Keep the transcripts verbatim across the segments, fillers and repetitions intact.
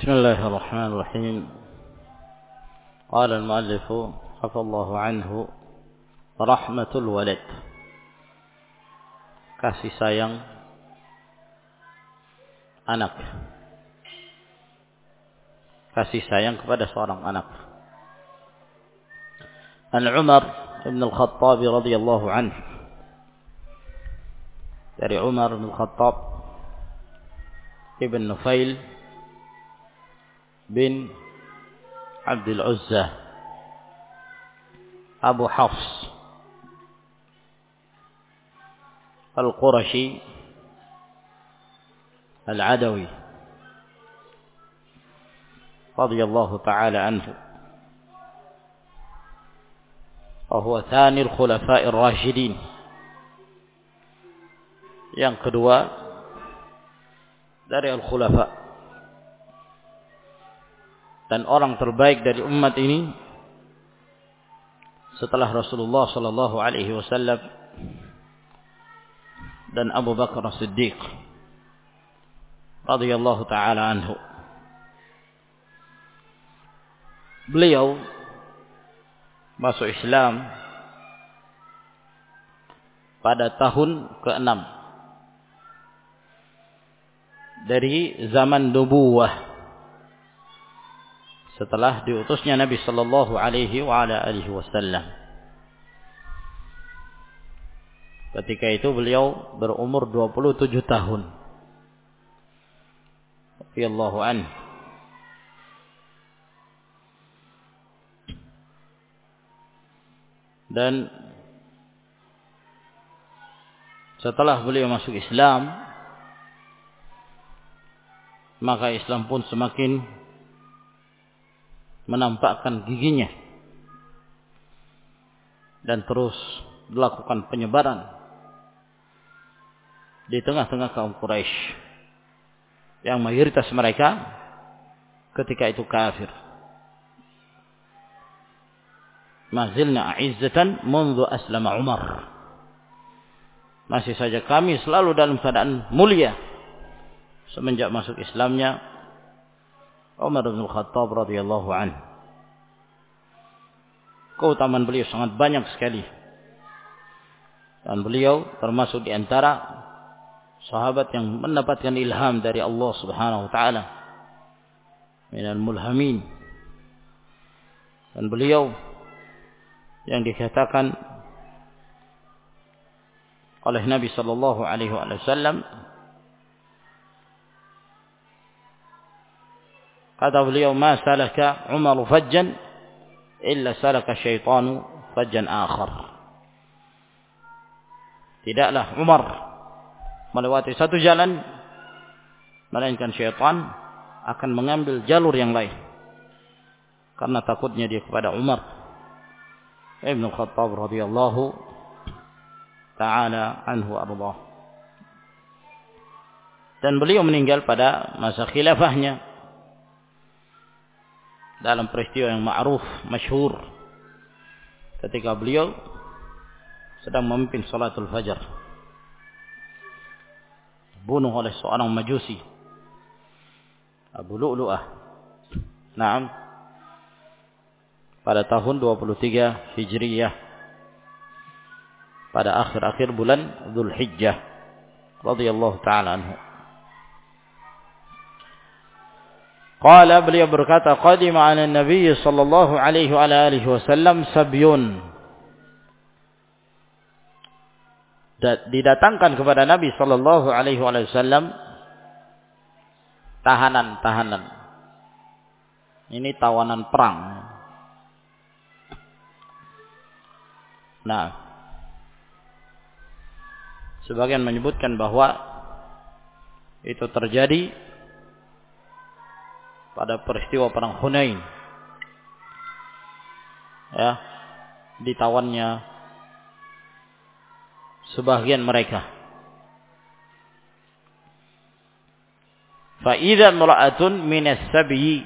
بسم الله الرحمن الرحيم. قال المؤلف عفى الله عنه رحمة الولد, kasih sayang anak, kasih sayang kepada seorang anak. An Umar bin Al-Khattab radhiyallahu anhu, dari Umar bin Al-Khattab ibn Nufail bin Abdul Uzza Abu Hafs Al-Qurashi Al-Adawi radhiyallahu ta'ala anhu, wa huwa thani al-khulafa'i ar-rashidin, yang kedua dari al-khulafa dan orang terbaik dari umat ini setelah Rasulullah sallallahu alaihi wasallam dan Abu Bakar As-Siddiq radhiyallahu taala anhu. Beliau masuk Islam pada tahun keenam dari zaman nubuwah, setelah diutusnya Nabi sallallahu alaihi wa ala alihi wasallam. Ketika itu beliau berumur dua puluh tujuh tahun. Radhiyallahu anhu. Dan setelah beliau masuk Islam, maka Islam pun semakin menampakkan giginya dan terus dilakukan penyebaran di tengah-tengah kaum Quraisy yang mayoritas mereka ketika itu kafir. Mazilna a'izzatan mundu aslama Umar, masih saja kami selalu dalam keadaan mulia semenjak masuk Islamnya Umar bin Al-Khattab radhiyallahu anhu. Keutamaan beliau sangat banyak sekali, dan beliau termasuk di antara sahabat yang mendapatkan ilham dari Allah Subhanahu wa taala, minal mulhamin. Dan beliau yang dikatakan oleh Nabi sallallahu alaihi wasallam, kata beliau, ma salaka Umar fajjan illa salaka syaitanu fajjan akhar. Tidaklah Umar melewati satu jalan melainkan syaitan akan mengambil jalur yang lain, karena takutnya dia kepada Umar ibn Khattab radhiyallahu ta'ala anhu ardah. Dan beliau meninggal pada masa khilafahnya dalam peristiwa yang ma'ruf, masyhur, ketika beliau sedang memimpin salatul fajar, dibunuh oleh seorang majusi, Abu Lu'lu'ah. Naam, pada tahun dua puluh tiga Hijriyah, pada akhir-akhir bulan Dzulhijjah radhiyallahu ta'ala anhu. Qala, beliau berkata, qadima 'ala an-nabiy sallallahu alaihi wa alihi wasallam sabyun, didatangkan kepada Nabi sallallahu alaihi wasallam tahanan-tahanan. Ini tawanan perang. Nah, sebagian menyebutkan bahwa itu terjadi pada peristiwa perang Hunain, ya, ditawannya sebagian mereka. Fa idza imra'atun minas sabyi,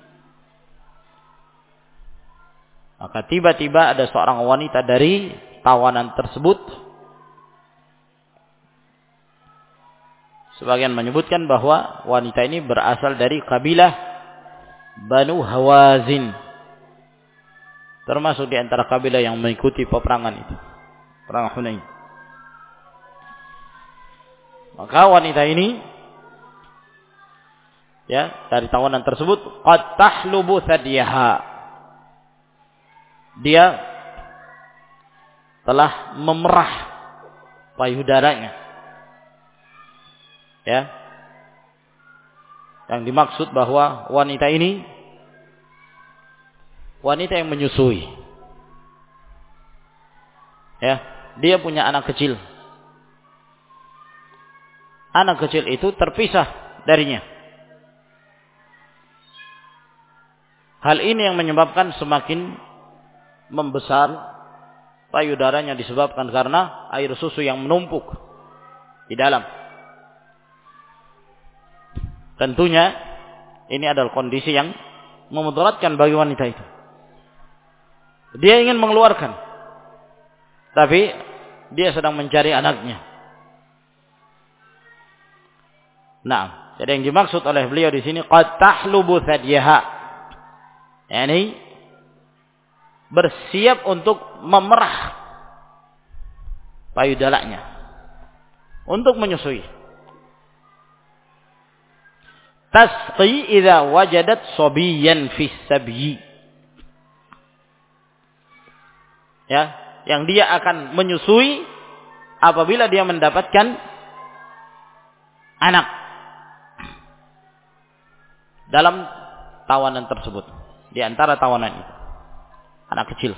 maka tiba-tiba ada seorang wanita dari tawanan tersebut. Sebagian menyebutkan bahwa wanita ini berasal dari kabilah Banu Hawazin, termasuk di antara kabilah yang mengikuti peperangan itu, perang Hunain. Maka wanita ini, ya, dari tawanan tersebut, qad tahlubu thadiyaha, dia telah memerah payudaranya, ya. Yang dimaksud bahwa wanita ini wanita yang menyusui, ya, dia punya anak kecil. Anak kecil itu terpisah darinya. Hal ini yang menyebabkan semakin membesar payudaranya, disebabkan karena air susu yang menumpuk di dalam. Tentunya ini adalah kondisi yang memudaratkan bagi wanita itu. Dia ingin mengeluarkan, tapi dia sedang mencari anaknya. Nah, jadi yang dimaksud oleh beliau di sini qad tahlubu thadyaha, yakni bersiap untuk memerah payudaranya untuk menyusui. Tasqi idza wajadat sabiyan fi sabyi, ya, yang dia akan menyusui apabila dia mendapatkan anak dalam tawanan tersebut, di antara tawanan itu anak kecil.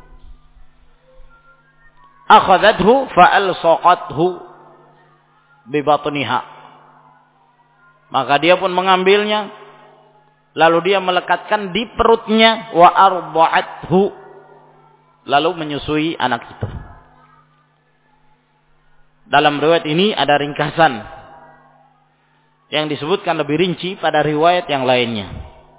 Akhadhathu fa'alsaqathu bi batniha, maka dia pun mengambilnya, lalu dia melekatkan di perutnya, wa arba'athu, lalu menyusui anak itu. Dalam riwayat ini ada ringkasan yang disebutkan lebih rinci pada riwayat yang lainnya.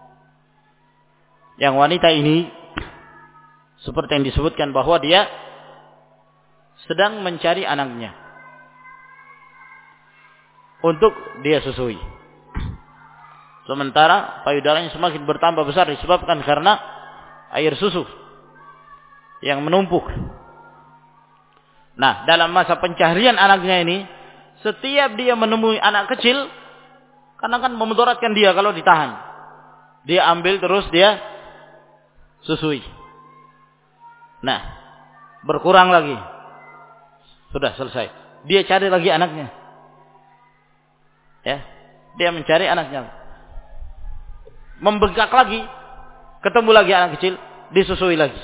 Yang wanita ini seperti yang disebutkan bahwa dia sedang mencari anaknya untuk dia susui. Sementara payudaranya semakin bertambah besar disebabkan karena air susu yang menumpuk. Nah, dalam masa pencarian anaknya ini, setiap dia menemui anak kecil, karena kan memudaratkan dia kalau ditahan, dia ambil terus dia susui. Nah, berkurang lagi, sudah selesai. Dia cari lagi anaknya, ya, dia mencari anaknya. Membengkak lagi, ketemu lagi anak kecil, disusui lagi.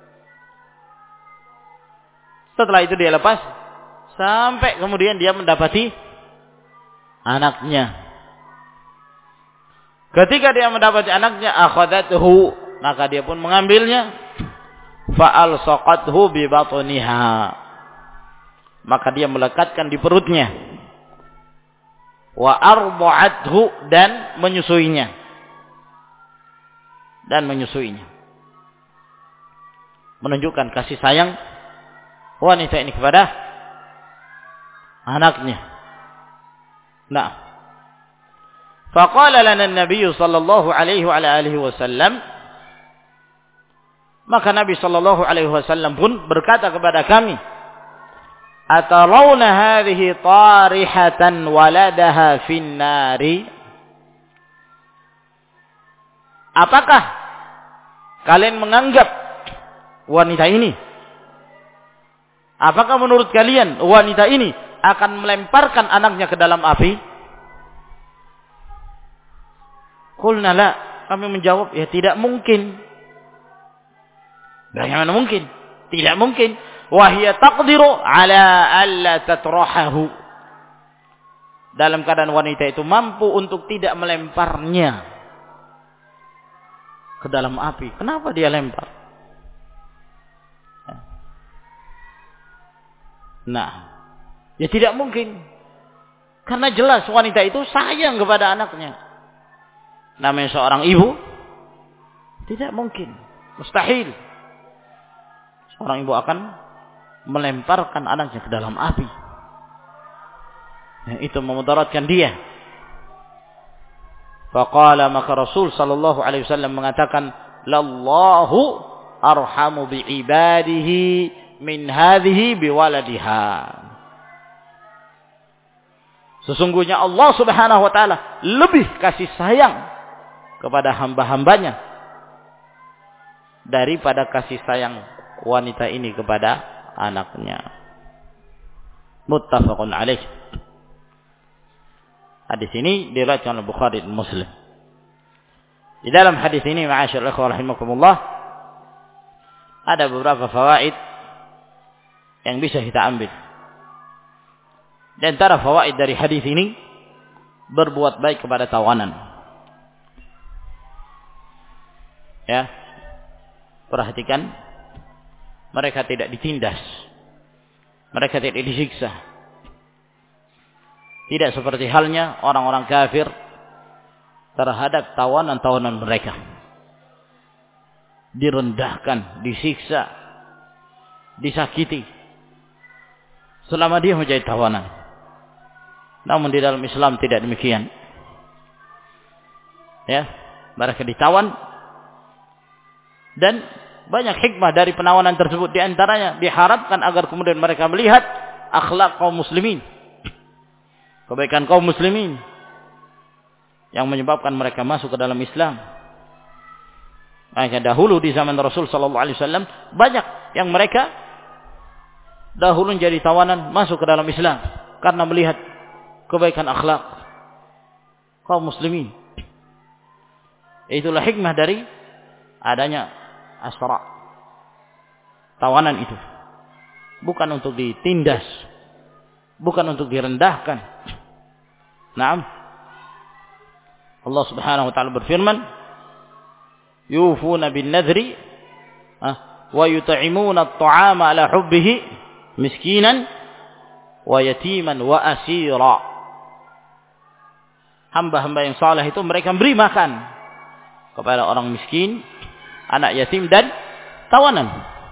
Setelah itu dia lepas, sampai kemudian dia mendapati anaknya. Ketika dia mendapati anaknya, akhadhathu, maka dia pun mengambilnya, fa'alsaqathu bi batniha, maka dia melekatkan di perutnya, wa arba'athu, dan menyusuinya. Dan menyusuinya. Menunjukkan kasih sayang wanita ini kepada anaknya. Nah, faqala lana an-nabiy sallallahu alaihi wa ala alihi wasallam, maka Nabi sallallahu alaihi wasallam pun berkata kepada kami, atarawna hadhihi tarihatan waladaha fin nari, apakah kalian menganggap wanita ini, apakah menurut kalian wanita ini akan melemparkan anaknya ke dalam api? Qulna la, kami menjawab, ya tidak mungkin. Bagaimana mungkin? Tidak mungkin. Wa hiya taqdiru ala alla tatrahahu, dalam keadaan wanita itu mampu untuk tidak melemparnya ke dalam api. Kenapa dia lempar? Nah, ya tidak mungkin. Karena jelas wanita itu sayang kepada anaknya. Namanya seorang ibu, tidak mungkin, mustahil seorang ibu akan melemparkan anaknya ke dalam api. Ya, itu memudaratkan dia. Faqala, maka Rasul sallallahu alaihi wasallam mengatakan, lallahu arhamu bi'ibadihi min hadhihi biwaladiha. Sesungguhnya Allah Subhanahu wa taala lebih kasih sayang kepada hamba-hambanya daripada kasih sayang wanita ini kepada anaknya. Muttafaqun alaih. Hadis ini diriwayatkan oleh Bukhari dan Muslim. Di dalam hadis ini, ma'asyiral ikhwah rahimakumullah, ada beberapa fawaid yang bisa kita ambil. Di antara fawaid dari hadis ini, berbuat baik kepada tawanan. Ya. Perhatikan, mereka tidak ditindas. Mereka tidak disiksa. Tidak seperti halnya orang-orang kafir terhadap tawanan-tawanan mereka. Direndahkan, disiksa, disakiti selama dia menjadi tawanan. Namun di dalam Islam tidak demikian. Ya, mereka ditawan, dan banyak hikmah dari penawanan tersebut. Di antaranya diharapkan agar kemudian mereka melihat akhlak kaum muslimin, kebaikan kaum muslimin yang menyebabkan mereka masuk ke dalam Islam. Maka dahulu di zaman Rasul sallallahu alaihi wasallam banyak yang mereka dahulu jadi tawanan masuk ke dalam Islam karena melihat kebaikan akhlak kaum muslimin. Itulah hikmah dari adanya asra, tawanan itu. Bukan untuk ditindas, bukan untuk direndahkan. Naam. Allah Subhanahu wa taala berfirman, yufuna bin nadhri wa yut'imuna at-ta'ama ala hubbihi miskinan wa yatiman wa asira. Hamba-hamba yang saleh itu mereka beri makan kepada orang miskin, anak yatim dan tawanan.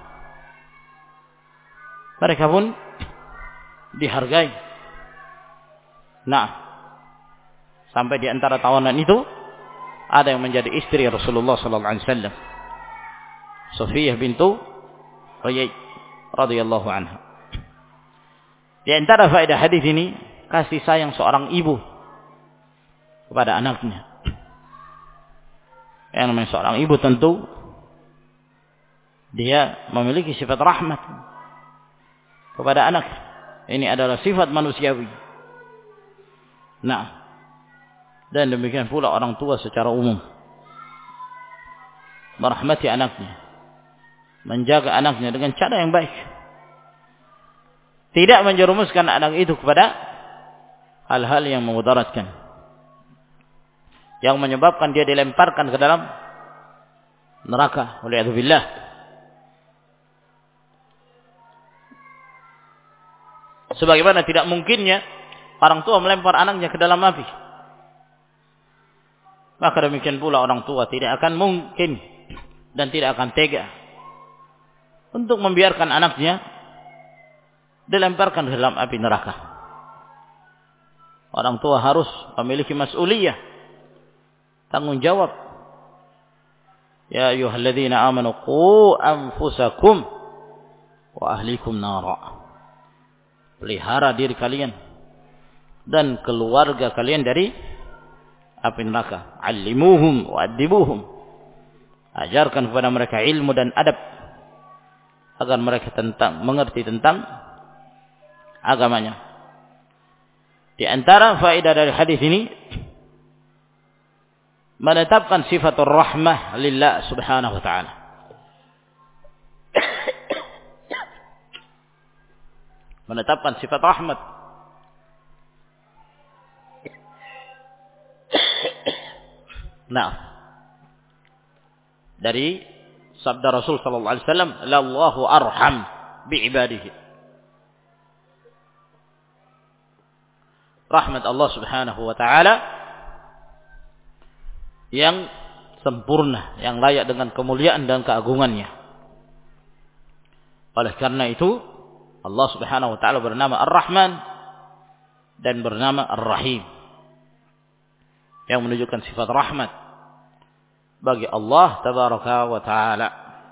Mereka pun dihargai. Nah, sampai di antara tawanan itu ada yang menjadi istri Rasulullah sallallahu alaihi wasallam, Safiyah bintu Huyai radhiyallahu anha. Di antara faedah hadis ini, kasih sayang seorang ibu kepada anaknya. Yang namanya seorang ibu tentu dia memiliki sifat rahmat kepada anak. Ini adalah sifat manusiawi. Nah, dan demikian pula orang tua secara umum, merahmati anaknya, menjaga anaknya dengan cara yang baik, tidak menjerumuskan anak itu kepada hal-hal yang memudaratkan, yang menyebabkan dia dilemparkan ke dalam neraka. Waliyadzubillah. Sebagaimana tidak mungkinnya orang tua melempar anaknya ke dalam api, maka demikian pula orang tua tidak akan mungkin dan tidak akan tega untuk membiarkan anaknya dilemparkan ke dalam api neraka. Orang tua harus memiliki mas'uliyah, tanggung jawab. Ya ayyuhalladzina amanu qu anfusakum wa ahlikum nara. Pelihara diri kalian dan keluarga kalian dari api neraka. Allimuhum wa adibuhum. Ajarkan kepada mereka ilmu dan adab agar mereka tentang mengerti tentang agamanya. Di antara faedah dari hadis ini, menetapkan sifatul rahmah lillah subhanahu wa ta'ala. Menetapkan sifat rahmat. Nah, dari sabda Rasul sallallahu alaihi wasallam, lallahu arham bi'ibadihi. Rahmat Allah subhanahu wa ta'ala yang sempurna, yang layak dengan kemuliaan dan keagungannya. Oleh karena itu, Allah subhanahu wa ta'ala bernama Ar-Rahman dan bernama Ar-Rahim. yang menunjukkan sifat rahmat bagi Allah tabaraka wa taala.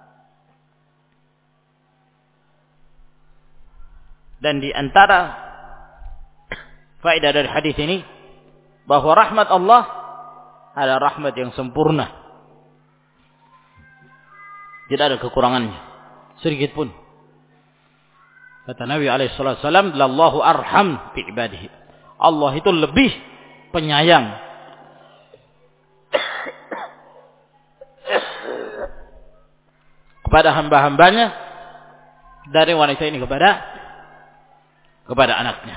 Dan di antara faedah dari hadis ini bahwa rahmat Allah adalah rahmat yang sempurna. Tidak ada kekurangannya sedikit pun. Kata Nabi alaihi salatu wasallam, "Lallahu arham bi ibadihi." Allah itu lebih penyayang kepada hamba-hambanya dari wanita ini kepada kepada anaknya.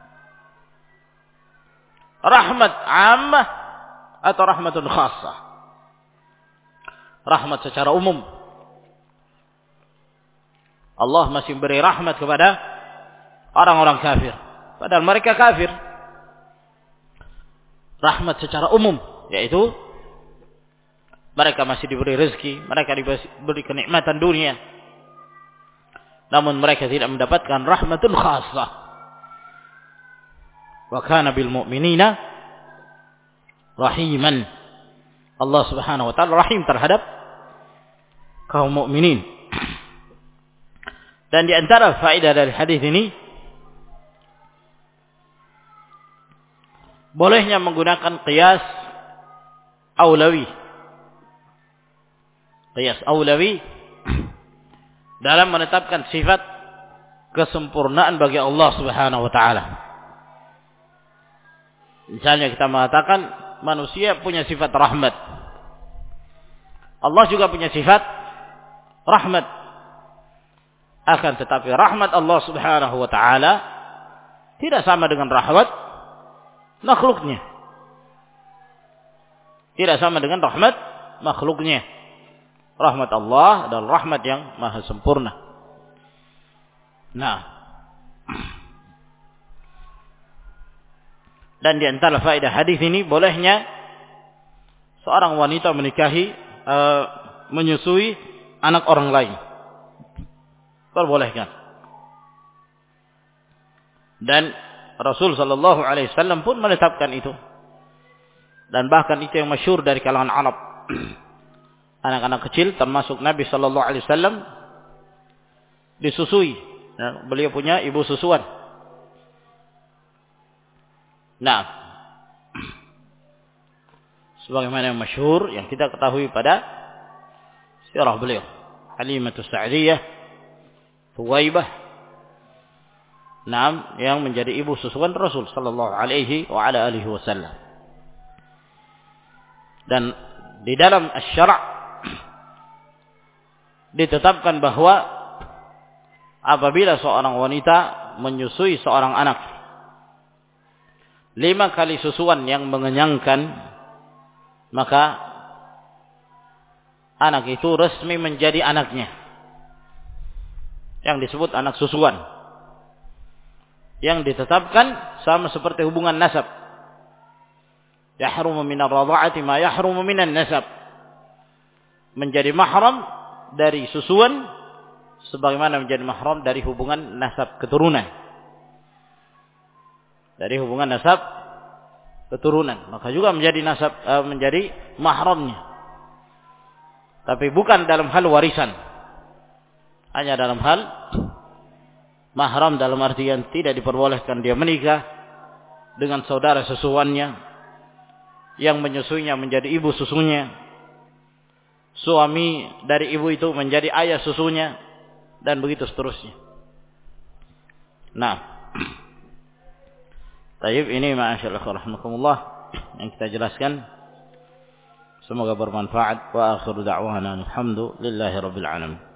Rahmat ammah atau rahmatun khassah. Rahmat secara umum. Allah masih beri rahmat kepada orang-orang kafir, padahal mereka kafir. Rahmat secara umum, yaitu mereka masih diberi rezeki, mereka diberi kenikmatan dunia, namun mereka tidak mendapatkan rahmatun khassah. Wa kana bil mu'minina rahiman. Allah Subhanahu wa taala rahim terhadap kaum mukminin. Dan di antara faedah dari hadis ini, bolehnya menggunakan qiyas aulawi. Qiyas aulawi dalam menetapkan sifat kesempurnaan bagi Allah Subhanahu wa taala. Misalnya kita mengatakan manusia punya sifat rahmat. Allah juga punya sifat rahmat. Akan tetapi rahmat Allah Subhanahu wa taala tidak sama dengan rahmat makhluknya. Tidak sama dengan rahmat makhluknya. Rahmat Allah adalah rahmat yang maha sempurna. Nah, dan di antara faedah hadis ini bolehnya seorang wanita menikahi, uh, menyusui anak orang lain. Perbolehkan. Dan Rasul sallallahu alaihi wasallam pun menetapkan itu. Dan bahkan itu yang masyhur dari kalangan Arab. Anak-anak kecil termasuk Nabi sallallahu alaihi wasallam disusui. Ya, beliau punya ibu susuan. Nah, sebagaimana yang masyhur yang kita ketahui pada sirah beliau, Halimatus Sa'diyah Thuwaibah, Naam, yang menjadi ibu susuan Rasul sallallahu alaihi wa ala alihi wasallam. Dan di dalam asy-syara' ditetapkan bahwa apabila seorang wanita menyusui seorang anak lima kali susuan yang mengenyangkan, maka anak itu resmi menjadi anaknya, yang disebut anak susuan, yang ditetapkan sama seperti hubungan nasab. Yahrumu minar radha'ati ma yahrumu minan nasab. Menjadi mahram dari susuan sebagaimana menjadi mahram dari hubungan nasab keturunan. Dari hubungan nasab keturunan, maka juga menjadi nasab, uh, menjadi mahramnya. Tapi bukan dalam hal warisan. Hanya dalam hal mahram, dalam artian tidak diperbolehkan dia menikah dengan saudara susuannya yang menyusuinya menjadi ibu susunya, suami dari ibu itu menjadi ayah susunya, dan begitu seterusnya. Nah, tayyib, ini ma'asyallah rahimakumullah yang kita jelaskan. Semoga bermanfaat. Wa akhiru da'wana alhamdulillahi rabbil alamin.